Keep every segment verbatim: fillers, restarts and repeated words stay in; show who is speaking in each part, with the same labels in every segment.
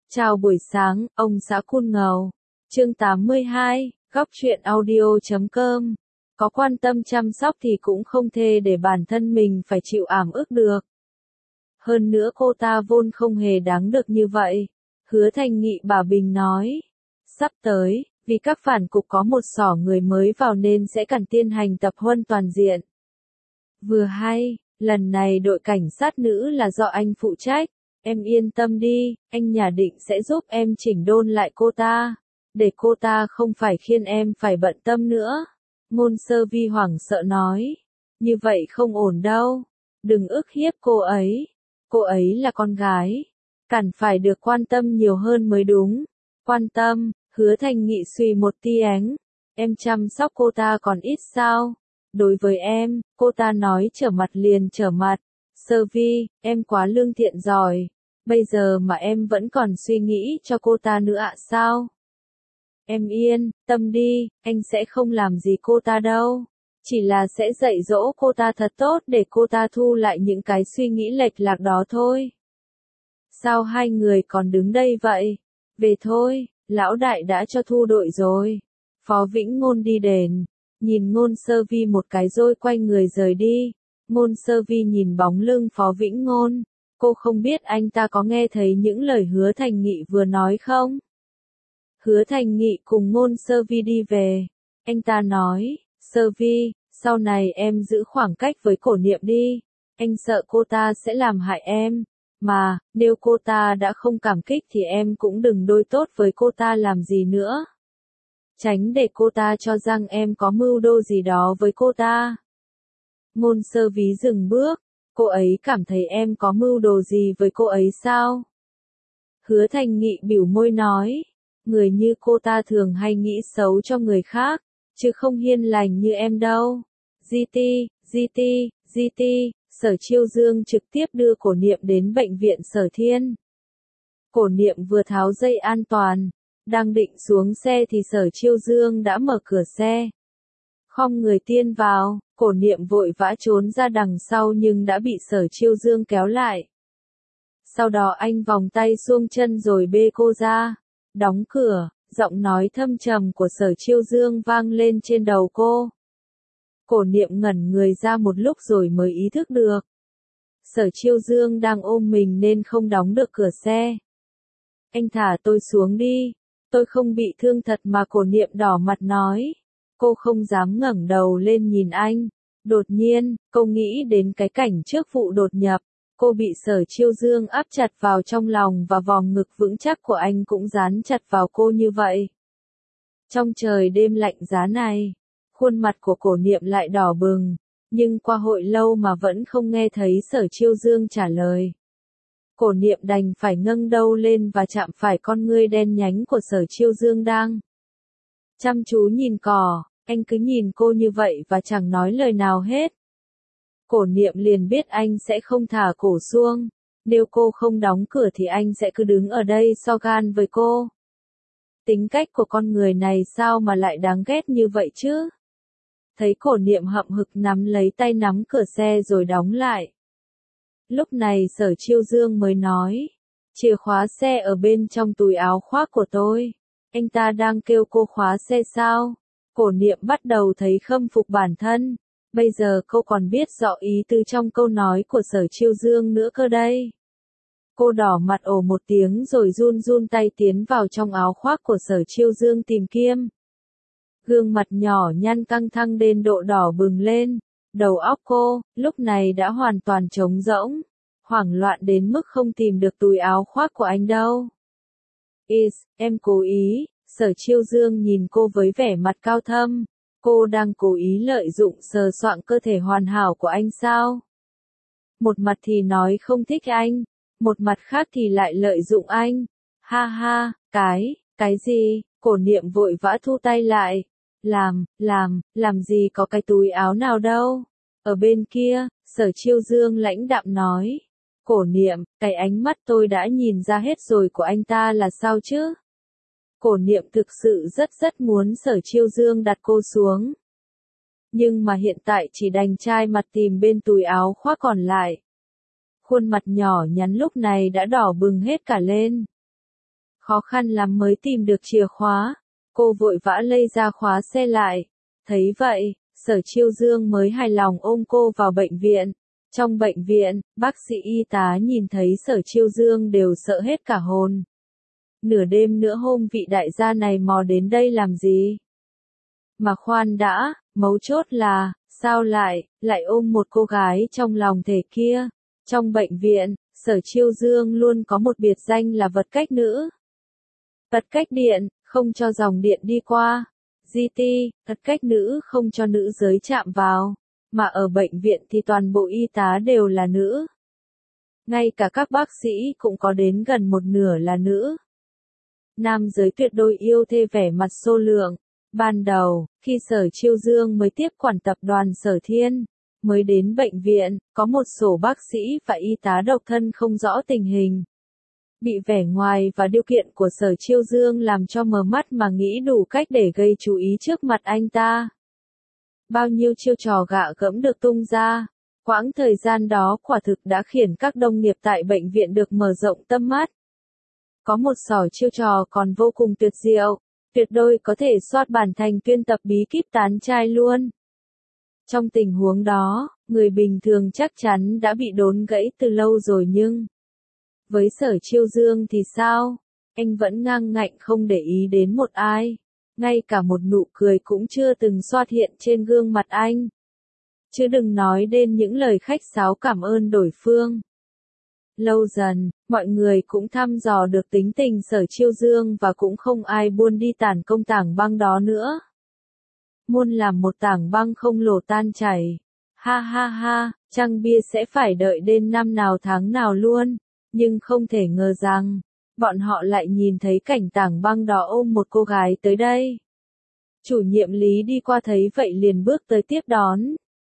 Speaker 1: Chào buổi sáng, ông xã Cool Ngầu. Chương tám mươi hai, góc truyện audio chấm com. Có quan tâm chăm sóc thì cũng không thể để bản thân mình phải chịu ảm ức được. Hơn nữa cô ta vốn không hề đáng được như vậy. Hứa Thành Nghị bà Bình nói. Sắp tới, vì các phản cục có một xỏ người mới vào nên sẽ cần tiến hành tập huấn toàn diện. Vừa hay, lần này đội cảnh sát nữ là do anh phụ trách. Em yên tâm đi, anh nhà định sẽ giúp em chỉnh đôn lại cô ta, để cô ta không phải khiến em phải bận tâm nữa. Ngôn Sơ Vi hoảng sợ nói, như vậy không ổn đâu, đừng ức hiếp cô ấy, cô ấy là con gái, cần phải được quan tâm nhiều hơn mới đúng. Quan tâm, Hứa Thành Nghị suy một tia ánh, em chăm sóc cô ta còn ít sao? Đối với em, cô ta nói trở mặt liền trở mặt. Sơ Vi, em quá lương thiện giỏi, bây giờ mà em vẫn còn suy nghĩ cho cô ta nữa ạ sao? Em yên tâm đi, anh sẽ không làm gì cô ta đâu, chỉ là sẽ dạy dỗ cô ta thật tốt để cô ta thu lại những cái suy nghĩ lệch lạc đó thôi. Sao hai người còn đứng đây vậy? Về thôi, lão đại đã cho thu đội rồi. Phó Vĩnh Ngôn đi đền, nhìn Ngôn Sơ Vi một cái rồi quay người rời đi. Ngôn Sơ Vi nhìn bóng lưng Phó Vĩnh Ngôn, cô không biết anh ta có nghe thấy những lời Hứa Thành Nghị vừa nói không? Hứa Thành Nghị cùng Ngôn Sơ Vi đi về, anh ta nói, Sơ Vi, sau này em giữ khoảng cách với Cổ Niệm đi, anh sợ cô ta sẽ làm hại em, mà, nếu cô ta đã không cảm kích thì em cũng đừng đối tốt với cô ta làm gì nữa. Tránh để cô ta cho rằng em có mưu đồ gì đó với cô ta. Ngôn Sơ Vi dừng bước, cô ấy cảm thấy em có mưu đồ gì với cô ấy sao? Hứa Thành Nghị bĩu môi nói, người như cô ta thường hay nghĩ xấu cho người khác, chứ không hiền lành như em đâu. giê tê, giê tê, giê tê, Sở Chiêu Dương trực tiếp đưa Cổ Niệm đến bệnh viện Sở Thiên. Cổ Niệm vừa tháo dây an toàn, đang định xuống xe thì Sở Chiêu Dương đã mở cửa xe. Khom người tiên vào, Cổ Niệm vội vã trốn ra đằng sau nhưng đã bị Sở Chiêu Dương kéo lại. Sau đó anh vòng tay xuông chân rồi bê cô ra, đóng cửa, giọng nói thâm trầm của Sở Chiêu Dương vang lên trên đầu cô. Cổ Niệm ngẩn người ra một lúc rồi mới ý thức được. Sở Chiêu Dương đang ôm mình nên không đóng được cửa xe. Anh thả tôi xuống đi, tôi không bị thương thật mà. Cổ Niệm đỏ mặt nói. Cô không dám ngẩng đầu lên nhìn anh. Đột nhiên, cô nghĩ đến cái cảnh trước vụ đột nhập. Cô bị Sở Chiêu Dương áp chặt vào trong lòng và vòng ngực vững chắc của anh cũng dán chặt vào cô như vậy. Trong trời đêm lạnh giá này, khuôn mặt của Cổ Niệm lại đỏ bừng, nhưng qua hồi lâu mà vẫn không nghe thấy Sở Chiêu Dương trả lời. Cổ Niệm đành phải ngẩng đầu lên và chạm phải con ngươi đen nhánh của Sở Chiêu Dương đang chăm chú nhìn cỏ. Anh cứ nhìn cô như vậy và chẳng nói lời nào hết. Cổ Niệm liền biết anh sẽ không thả cổ xuống. Nếu cô không đóng cửa thì anh sẽ cứ đứng ở đây so gan với cô. Tính cách của con người này sao mà lại đáng ghét như vậy chứ? Thấy Cổ Niệm hậm hực nắm lấy tay nắm cửa xe rồi đóng lại. Lúc này Sở Chiêu Dương mới nói. Chìa khóa xe ở bên trong túi áo khoác của tôi. Anh ta đang kêu cô khóa xe sao? Cổ Niệm bắt đầu thấy khâm phục bản thân. Bây giờ cô còn biết rõ ý tứ trong câu nói của Sở Chiêu Dương nữa cơ đây. Cô đỏ mặt ồ một tiếng rồi run run tay tiến vào trong áo khoác của Sở Chiêu Dương tìm kiếm. Gương mặt nhỏ nhăn căng thẳng đến độ đỏ bừng lên. Đầu óc cô, lúc này đã hoàn toàn trống rỗng. Hoảng loạn đến mức không tìm được túi áo khoác của anh đâu. Is, em cố ý. Sở Chiêu Dương nhìn cô với vẻ mặt cao thâm. Cô đang cố ý lợi dụng sờ soạng cơ thể hoàn hảo của anh sao? Một mặt thì nói không thích anh, một mặt khác thì lại lợi dụng anh. Ha ha, cái, cái gì? Cổ Niệm vội vã thu tay lại. Làm, làm, làm gì có cái túi áo nào đâu. Ở bên kia, Sở Chiêu Dương lãnh đạm nói. Cổ Niệm, cái ánh mắt tôi đã nhìn ra hết rồi của anh ta là sao chứ? Cổ Niệm thực sự rất rất muốn Sở Chiêu Dương đặt cô xuống. Nhưng mà hiện tại chỉ đành chai mặt tìm bên túi áo khoác còn lại. Khuôn mặt nhỏ nhắn lúc này đã đỏ bừng hết cả lên. Khó khăn lắm mới tìm được chìa khóa. Cô vội vã lây ra khóa xe lại. Thấy vậy, Sở Chiêu Dương mới hài lòng ôm cô vào bệnh viện. Trong bệnh viện, bác sĩ y tá nhìn thấy Sở Chiêu Dương đều sợ hết cả hồn. Nửa đêm nữa hôm vị đại gia này mò đến đây làm gì? Mà khoan đã, mấu chốt là, sao lại, lại ôm một cô gái trong lòng thể kia? Trong bệnh viện, Sở Chiêu Dương luôn có một biệt danh là vật cách nữ. Vật cách điện, không cho dòng điện đi qua. giê tê, vật cách nữ không cho nữ giới chạm vào. Mà ở bệnh viện thì toàn bộ y tá đều là nữ. Ngay cả các bác sĩ cũng có đến gần một nửa là nữ. Nam giới tuyệt đối yêu thê vẻ mặt xô lượng. Ban đầu, khi Sở Chiêu Dương mới tiếp quản tập đoàn Sở Thiên, mới đến bệnh viện, có một số bác sĩ và y tá độc thân không rõ tình hình. Bị vẻ ngoài và điều kiện của Sở Chiêu Dương làm cho mờ mắt mà nghĩ đủ cách để gây chú ý trước mặt anh ta. Bao nhiêu chiêu trò gạ gẫm được tung ra. Quãng thời gian đó quả thực đã khiến các đồng nghiệp tại bệnh viện được mở rộng tâm mắt. Có một sỏi chiêu trò còn vô cùng tuyệt diệu, tuyệt đối có thể soát bản thành tuyên tập bí kíp tán trai luôn. Trong tình huống đó, người bình thường chắc chắn đã bị đốn gãy từ lâu rồi nhưng... Với Sở Chiêu Dương thì sao? Anh vẫn ngang ngạnh không để ý đến một ai. Ngay cả một nụ cười cũng chưa từng xuất hiện trên gương mặt anh. Chứ đừng nói đến những lời khách sáo cảm ơn đổi phương. Lâu dần, mọi người cũng thăm dò được tính tình Sở Chiêu Dương và cũng không ai buôn đi tản công tảng băng đó nữa. Muôn làm một tảng băng không lồ tan chảy. Ha ha ha, chăng bia sẽ phải đợi đến năm nào tháng nào luôn. Nhưng không thể ngờ rằng, bọn họ lại nhìn thấy cảnh tảng băng đó ôm một cô gái tới đây. Chủ nhiệm Lý đi qua thấy vậy liền bước tới tiếp đón.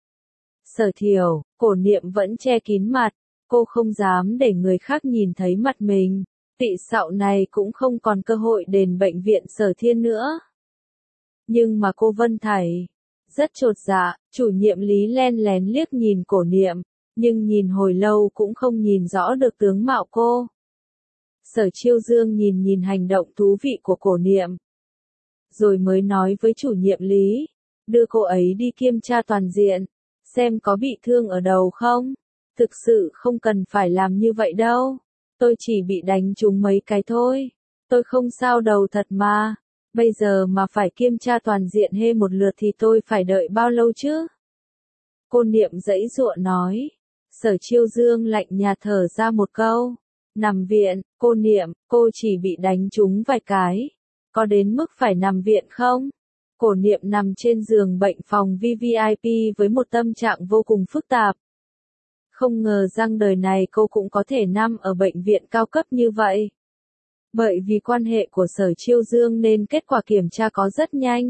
Speaker 1: Sở Thiểu, Cổ Niệm vẫn che kín mặt, cô không dám để người khác nhìn thấy mặt mình. Tị Sạo này cũng không còn cơ hội đến bệnh viện Sở Thiên nữa. Nhưng mà cô Vân Thảy, rất chột dạ, chủ nhiệm Lý len lén liếc nhìn Cổ Niệm. Nhưng nhìn hồi lâu cũng không nhìn rõ được tướng mạo cô. Sở Chiêu Dương nhìn nhìn hành động thú vị của Cổ Niệm. Rồi mới nói với chủ nhiệm Lý, đưa cô ấy đi kiểm tra toàn diện, xem có bị thương ở đầu không. Thực sự không cần phải làm như vậy đâu. Tôi chỉ bị đánh trúng mấy cái thôi. Tôi không sao đầu thật mà. Bây giờ mà phải kiểm tra toàn diện hê một lượt thì tôi phải đợi bao lâu chứ? Cô Niệm giãy giụa nói. Sở Chiêu Dương lạnh nhạt thở ra một câu. Nằm viện, cô Niệm, cô chỉ bị đánh trúng vài cái. Có đến mức phải nằm viện không? Cổ Niệm nằm trên giường bệnh phòng vê vê i pê với một tâm trạng vô cùng phức tạp. Không ngờ rằng đời này cô cũng có thể nằm ở bệnh viện cao cấp như vậy. Bởi vì quan hệ của Sở Chiêu Dương nên kết quả kiểm tra có rất nhanh.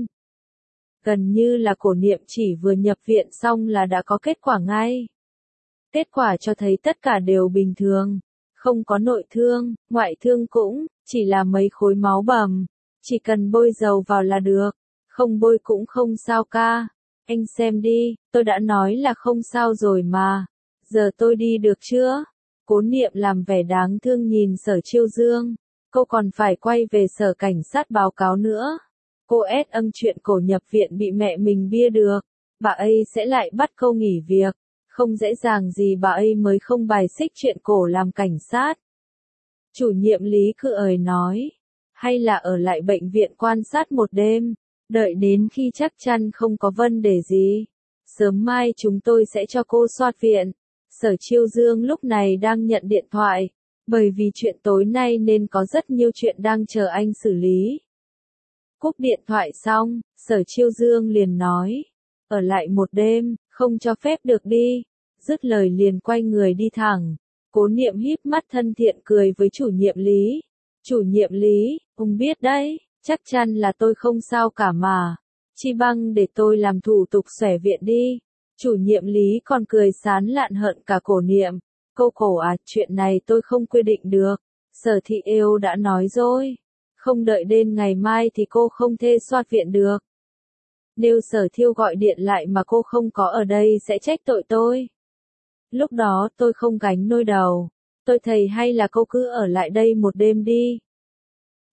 Speaker 1: Gần như là Cổ Niệm chỉ vừa nhập viện xong là đã có kết quả ngay. Kết quả cho thấy tất cả đều bình thường, không có nội thương, ngoại thương cũng, chỉ là mấy khối máu bầm, chỉ cần bôi dầu vào là được, không bôi cũng không sao ca. Anh xem đi, tôi đã nói là không sao rồi mà, giờ tôi đi được chưa? Cố Niệm làm vẻ đáng thương nhìn Sở Chiêu Dương, cô còn phải quay về sở cảnh sát báo cáo nữa. Cô ét âng chuyện Cổ nhập viện bị mẹ mình bia được, bà ấy sẽ lại bắt cô nghỉ việc. Không dễ dàng gì bà ấy mới không bài xích chuyện Cổ làm cảnh sát. Chủ nhiệm Lý cứ ời nói, hay là ở lại bệnh viện quan sát một đêm, đợi đến khi chắc chắn không có vấn đề gì. Sớm mai chúng tôi sẽ cho cô soát viện. Sở Chiêu Dương lúc này đang nhận điện thoại, bởi vì chuyện tối nay nên có rất nhiều chuyện đang chờ anh xử lý. Cúp điện thoại xong, Sở Chiêu Dương liền nói, ở lại một đêm, không cho phép được đi. Dứt lời liền quay người đi thẳng. Cố Niệm híp mắt thân thiện cười với chủ nhiệm Lý. Chủ nhiệm Lý, ông biết đấy, chắc chắn là tôi không sao cả mà. Chi bằng để tôi làm thủ tục xẻ viện đi. Chủ nhiệm Lý còn cười sán lạn hận cả Cổ Niệm. Cô Cổ à, chuyện này tôi không quyết định được. Sở Thị Yêu đã nói rồi. Không đợi đến ngày mai thì cô không thể soát viện được. Nếu Sở Thiêu gọi điện lại mà cô không có ở đây sẽ trách tội tôi. Lúc đó tôi không gánh nôi đầu. Tôi thấy hay là cô cứ ở lại đây một đêm đi.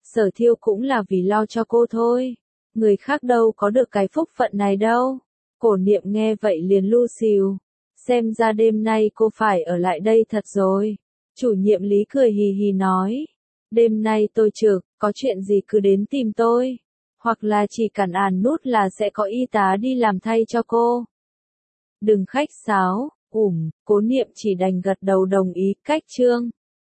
Speaker 1: Sở Thiêu cũng là vì lo cho cô thôi. Người khác đâu có được cái phúc phận này đâu. Cổ Niệm nghe vậy liền lu xìu. Xem ra đêm nay cô phải ở lại đây thật rồi. Chủ nhiệm Lý cười hì hì nói. Đêm nay tôi trực, có chuyện gì cứ đến tìm tôi. Hoặc là chỉ cần àn nút là sẽ có y tá đi làm thay cho cô. Đừng khách sáo, ủm, Cố Niệm chỉ đành gật đầu đồng ý. Cách chương